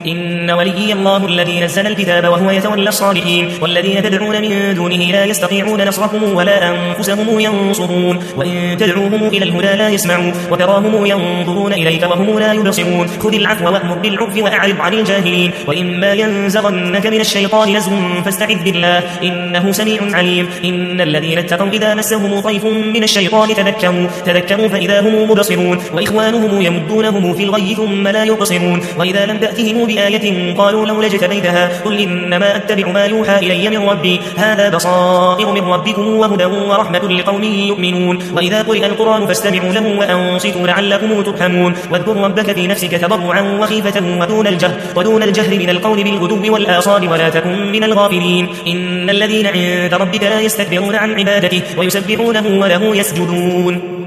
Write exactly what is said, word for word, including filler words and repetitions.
إن وليي الله الذي نزل الكتاب وهو يتولى الصالحين والذين تدعون من دونه لا يستطيعون نصركم ولا أنفسهم ينصرون وإن تدعوهم إلى الهدى لا يسمعوا وتراهم ينظرون إليك وهم لا يبصرون خذ العفو وأمر بالعرف وأعرض عن الجاهلين وإما ينزغنك من الشيطان نزغ فاستعذ بالله إنه سميع عليم إن الذين اتقوا إذا مسهم طيف من الشيطان تذكروا تذكروا فإذا هم مبصرون وإخوانهم يمدونهم في الغي ثم لا يبصرون وإذا لم تأتهم بآية قالوا لولا اجتبيتها قل إنما أتبع ما يوحى إلي من ربي هذا بصائر من ربكم وهدى ورحمة لقوم يؤمنون وإذا قرئ القرآن فاستمعوا له وأنصتوا لعلكم ترحمون واذكر ربك في نفسك تضرعا وخيفة ودون الجهر ودون الجهر من القول بالغدو والآصال ولا تكن من الغافلين إن الذين عند ربك لا يستكبرون عن عبادته ويسبحونه وله يسجدون